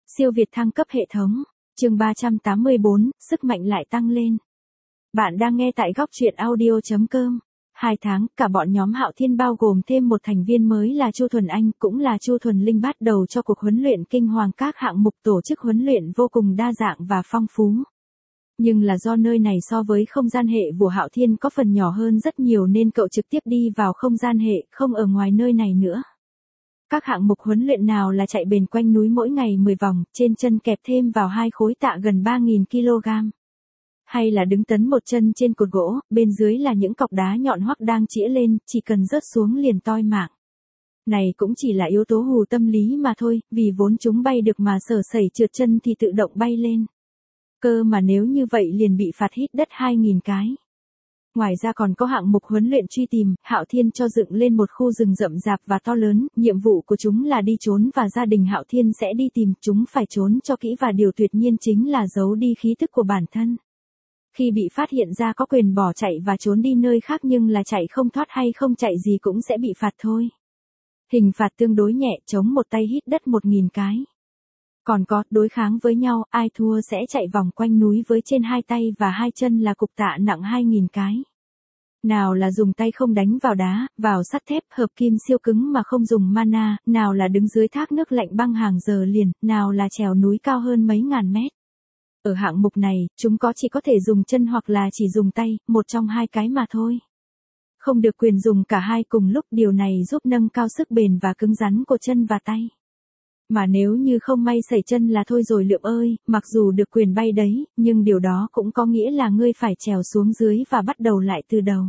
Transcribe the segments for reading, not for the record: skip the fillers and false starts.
Siêu Việt thăng cấp hệ thống. Chương 384, sức mạnh lại tăng lên. Bạn đang nghe tại góc truyện audio.com. 2 tháng, cả bọn nhóm Hạo Thiên bao gồm thêm một thành viên mới là Chu Thuần Anh, cũng là Chu Thuần Linh bắt đầu cho cuộc huấn luyện kinh hoàng. Các hạng mục tổ chức huấn luyện vô cùng đa dạng và phong phú. Nhưng là do nơi này so với không gian hệ của Hạo Thiên có phần nhỏ hơn rất nhiều nên cậu trực tiếp đi vào không gian hệ, không ở ngoài nơi này nữa. Các hạng mục huấn luyện nào là chạy bền quanh núi mỗi ngày 10 vòng, trên chân kẹp thêm vào 2 khối tạ gần 3.000 kg. Hay là đứng tấn một chân trên cột gỗ, bên dưới là những cọc đá nhọn hoắt đang chĩa lên, chỉ cần rớt xuống liền toi mạng. Này cũng chỉ là yếu tố hù tâm lý mà thôi, vì vốn chúng bay được mà sở sẩy trượt chân thì tự động bay lên. Cơ mà nếu như vậy liền bị phạt hít đất 2.000 cái. Ngoài ra còn có hạng mục huấn luyện truy tìm, Hạo Thiên cho dựng lên một khu rừng rậm rạp và to lớn, nhiệm vụ của chúng là đi trốn và gia đình Hạo Thiên sẽ đi tìm, chúng phải trốn cho kỹ và điều tuyệt nhiên chính là giấu đi khí tức của bản thân. Khi bị phát hiện ra có quyền bỏ chạy và trốn đi nơi khác nhưng là chạy không thoát hay không chạy gì cũng sẽ bị phạt thôi. Hình phạt tương đối nhẹ, chống một tay hít đất 1.000 cái. Còn có, đối kháng với nhau, ai thua sẽ chạy vòng quanh núi với trên 2 tay và 2 chân là cục tạ nặng 2.000 cái. Nào là dùng tay không đánh vào đá, vào sắt thép, hợp kim siêu cứng mà không dùng mana, nào là đứng dưới thác nước lạnh băng hàng giờ liền, nào là trèo núi cao hơn mấy ngàn mét. Ở hạng mục này, chúng chỉ có thể dùng chân hoặc là chỉ dùng tay, một trong hai cái mà thôi. Không được quyền dùng cả hai cùng lúc, điều này giúp nâng cao sức bền và cứng rắn của chân và tay. Mà nếu như không may sẩy chân là thôi rồi Lượm ơi, mặc dù được quyền bay đấy, nhưng điều đó cũng có nghĩa là ngươi phải trèo xuống dưới và bắt đầu lại từ đầu.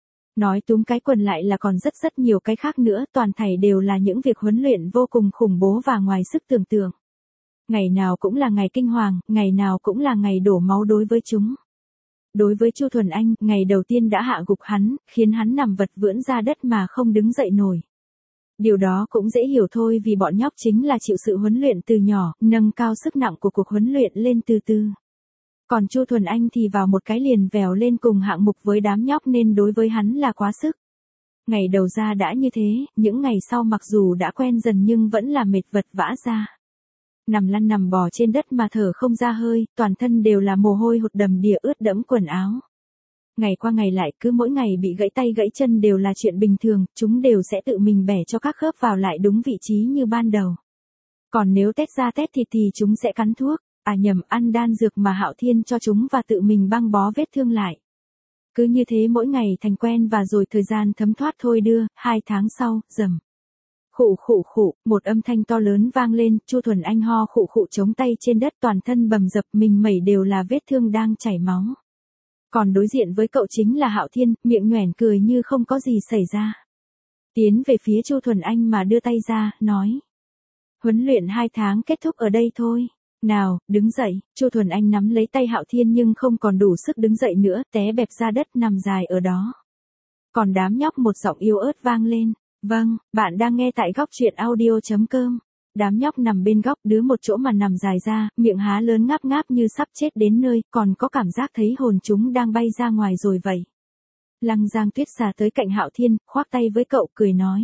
Nói túm cái quần lại là còn rất nhiều cái khác nữa, toàn thảy đều là những việc huấn luyện vô cùng khủng bố và ngoài sức tưởng tượng. Ngày nào cũng là ngày kinh hoàng, ngày nào cũng là ngày đổ máu đối với chúng. Đối với Chu Thuần Anh, ngày đầu tiên đã hạ gục hắn, khiến hắn nằm vật vưỡn ra đất mà không đứng dậy nổi. Điều đó cũng dễ hiểu thôi vì bọn nhóc chính là chịu sự huấn luyện từ nhỏ, nâng cao sức nặng của cuộc huấn luyện lên từ từ. Còn Chu Thuần Anh thì vào một cái liền vèo lên cùng hạng mục với đám nhóc nên đối với hắn là quá sức. Ngày đầu ra đã như thế, những ngày sau mặc dù đã quen dần nhưng vẫn là mệt vật vã ra. Nằm lăn nằm bò trên đất mà thở không ra hơi, toàn thân đều là mồ hôi hột đầm đìa ướt đẫm quần áo. Ngày qua ngày lại cứ mỗi ngày bị gãy tay gãy chân đều là chuyện bình thường, chúng đều sẽ tự mình bẻ cho các khớp vào lại đúng vị trí như ban đầu. Còn nếu tét ra tét thịt thì chúng sẽ cắn thuốc, ăn đan dược mà Hạo Thiên cho chúng và tự mình băng bó vết thương lại. Cứ như thế mỗi ngày thành quen và rồi thời gian thấm thoát thôi đưa, 2 tháng sau, rầm. Khụ, một âm thanh to lớn vang lên, Chu Thuần Anh ho khụ chống tay trên đất toàn thân bầm dập mình mẩy đều là vết thương đang chảy máu. Còn đối diện với cậu chính là Hạo Thiên, miệng nhoẻn cười như không có gì xảy ra. Tiến về phía Chu Thuần Anh mà đưa tay ra, nói. Huấn luyện 2 tháng kết thúc ở đây thôi. Nào, đứng dậy, Chu Thuần Anh nắm lấy tay Hạo Thiên nhưng không còn đủ sức đứng dậy nữa, té bẹp ra đất nằm dài ở đó. Còn đám nhóc một giọng yếu ớt vang lên. Vâng, bạn đang nghe tại góc truyện audio.com. Đám nhóc nằm bên góc đứa một chỗ mà nằm dài ra, miệng há lớn ngáp ngáp như sắp chết đến nơi, còn có cảm giác thấy hồn chúng đang bay ra ngoài rồi vậy. Lăng Giang Tuyết xà tới cạnh Hạo Thiên, khoác tay với cậu cười nói.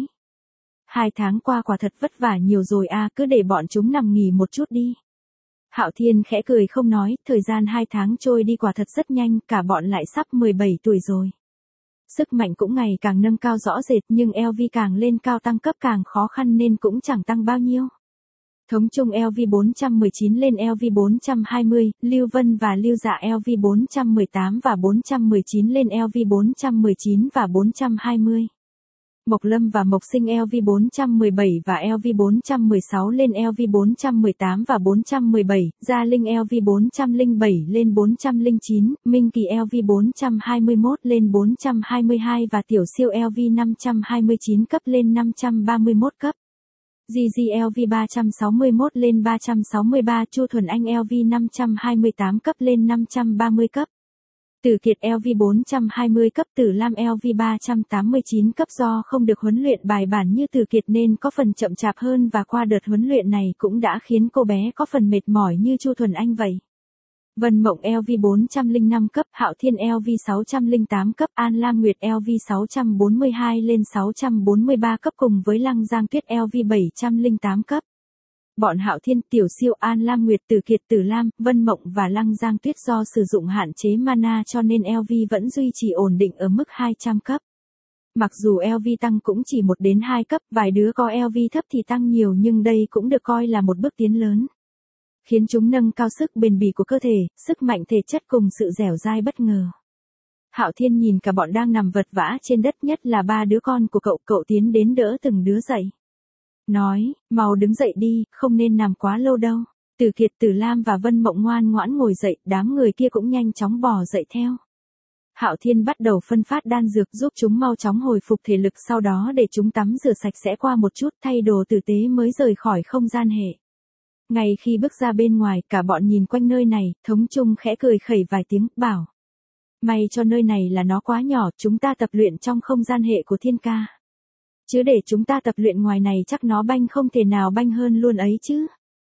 2 tháng qua quả thật vất vả nhiều rồi à, cứ để bọn chúng nằm nghỉ một chút đi. Hạo Thiên khẽ cười không nói, thời gian 2 tháng trôi đi quả thật rất nhanh, cả bọn lại sắp 17 tuổi rồi. Sức mạnh cũng ngày càng nâng cao rõ rệt nhưng LV càng lên cao tăng cấp càng khó khăn nên cũng chẳng tăng bao nhiêu. Thống chung LV 419 lên LV 420, Lưu Vân và Lưu Dạ LV 418 và 419 lên LV 419 và 420. Mộc Lâm và Mộc Sinh LV 417 và LV 416 lên LV 418 và 417, Gia Linh LV 407 lên 409, Minh Kỳ LV 421 lên 422 và Tiểu Siêu LV 529 cấp lên 531 cấp. Gigi LV 361 lên 363, Chu Thuần Anh LV 528 cấp lên 530 cấp. Tử Kiệt LV 420 cấp, Tử Lam LV 389 cấp. Do không được huấn luyện bài bản như Tử Kiệt nên có phần chậm chạp hơn và qua đợt huấn luyện này cũng đã khiến cô bé có phần mệt mỏi như Chu Thuần Anh vậy. Vân Mộng LV 405 cấp, Hạo Thiên LV 608 cấp, An Lam Nguyệt LV 642 lên 643 cấp cùng với Lăng Giang Tuyết LV 708 cấp. Bọn Hạo Thiên, Tiểu Siêu, An Lam Nguyệt, Từ Kiệt, Tử Lam, Vân Mộng và Lăng Giang Tuyết do sử dụng hạn chế mana cho nên LV vẫn duy trì ổn định ở mức 200 cấp. Mặc dù LV tăng cũng chỉ 1 đến 2 cấp, vài đứa có LV thấp thì tăng nhiều nhưng đây cũng được coi là một bước tiến lớn. Khiến chúng nâng cao sức bền bỉ của cơ thể, sức mạnh thể chất cùng sự dẻo dai bất ngờ. Hạo Thiên nhìn cả bọn đang nằm vật vã trên đất, nhất là 3 đứa con của cậu tiến đến đỡ từng đứa dậy. Nói, mau đứng dậy đi, không nên nằm quá lâu đâu. Từ Kiệt, Tử Lam và Vân Mộng ngoan ngoãn ngồi dậy, đám người kia cũng nhanh chóng bò dậy theo. Hạo Thiên bắt đầu phân phát đan dược giúp chúng mau chóng hồi phục thể lực, sau đó để chúng tắm rửa sạch sẽ qua một chút, thay đồ tử tế mới rời khỏi không gian hệ. Ngay khi bước ra bên ngoài, cả bọn nhìn quanh nơi này, Thống Trung khẽ cười khẩy vài tiếng, bảo. May cho nơi này là nó quá nhỏ, chúng ta tập luyện trong không gian hệ của Thiên Ca. Chứ để chúng ta tập luyện ngoài này chắc nó banh không thể nào banh hơn luôn ấy chứ.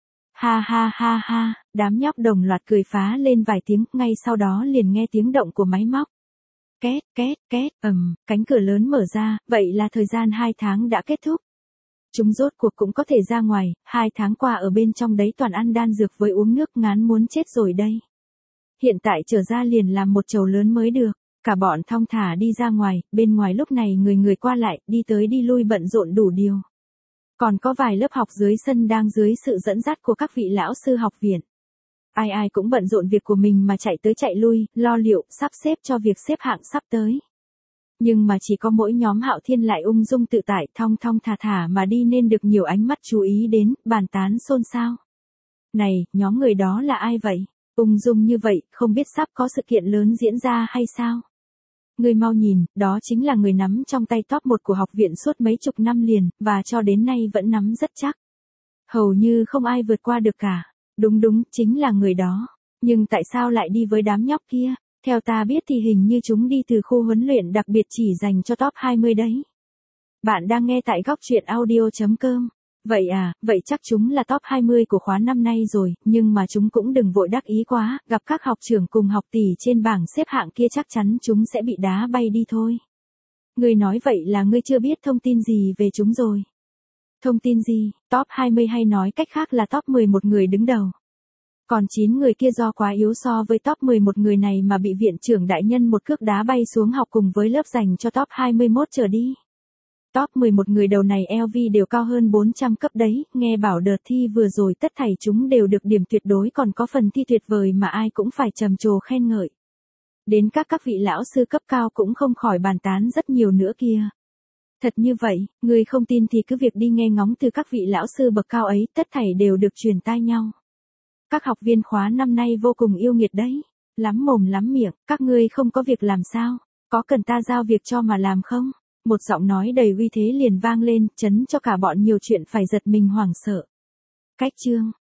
Ha ha ha ha, đám nhóc đồng loạt cười phá lên vài tiếng, ngay sau đó liền nghe tiếng động của máy móc. Két, két, két, cánh cửa lớn mở ra, vậy là thời gian 2 tháng đã kết thúc. Chúng rốt cuộc cũng có thể ra ngoài, 2 tháng qua ở bên trong đấy toàn ăn đan dược với uống nước, ngán muốn chết rồi đây. Hiện tại trở ra liền làm một chầu lớn mới được. Cả bọn thong thả đi ra ngoài, bên ngoài lúc này người qua lại, đi tới đi lui bận rộn đủ điều. Còn có vài lớp học dưới sân đang dưới sự dẫn dắt của các vị lão sư học viện. Ai ai cũng bận rộn việc của mình mà chạy tới chạy lui, lo liệu, sắp xếp cho việc xếp hạng sắp tới. Nhưng mà chỉ có mỗi nhóm Hạo Thiên lại ung dung tự tại, thong thong thả thả mà đi nên được nhiều ánh mắt chú ý đến, bàn tán xôn xao. Này, nhóm người đó là ai vậy? Ung dung như vậy, không biết sắp có sự kiện lớn diễn ra hay sao? Người mau nhìn, đó chính là người nắm trong tay top 1 của học viện suốt mấy chục năm liền, và cho đến nay vẫn nắm rất chắc. Hầu như không ai vượt qua được cả. Đúng, chính là người đó. Nhưng tại sao lại đi với đám nhóc kia? Theo ta biết thì hình như chúng đi từ khu huấn luyện đặc biệt chỉ dành cho top 20 đấy. Bạn đang nghe tại góc truyện audio.com. Vậy à, vậy chắc chúng là top 20 của khóa năm nay rồi, nhưng mà chúng cũng đừng vội đắc ý quá, gặp các học trưởng cùng học tỷ trên bảng xếp hạng kia chắc chắn chúng sẽ bị đá bay đi thôi. Ngươi nói vậy là ngươi chưa biết thông tin gì về chúng rồi. Thông tin gì? Top 20 hay nói cách khác là top 11 người đứng đầu. Còn 9 người kia do quá yếu so với top 11 người này mà bị viện trưởng đại nhân một cước đá bay xuống học cùng với lớp dành cho top 21 trở đi. Top 11 người đầu này LV đều cao hơn 400 cấp đấy, nghe bảo đợt thi vừa rồi tất thảy chúng đều được điểm tuyệt đối, còn có phần thi tuyệt vời mà ai cũng phải trầm trồ khen ngợi. Đến các vị lão sư cấp cao cũng không khỏi bàn tán rất nhiều nữa kia. Thật như vậy, người không tin thì cứ việc đi nghe ngóng từ các vị lão sư bậc cao ấy, tất thảy đều được truyền tai nhau. Các học viên khóa năm nay vô cùng yêu nghiệt đấy. Lắm mồm lắm miệng, các ngươi không có việc làm sao? Có cần ta giao việc cho mà làm không? Một giọng nói đầy uy thế liền vang lên, chấn cho cả bọn nhiều chuyện phải giật mình hoảng sợ. Cách chương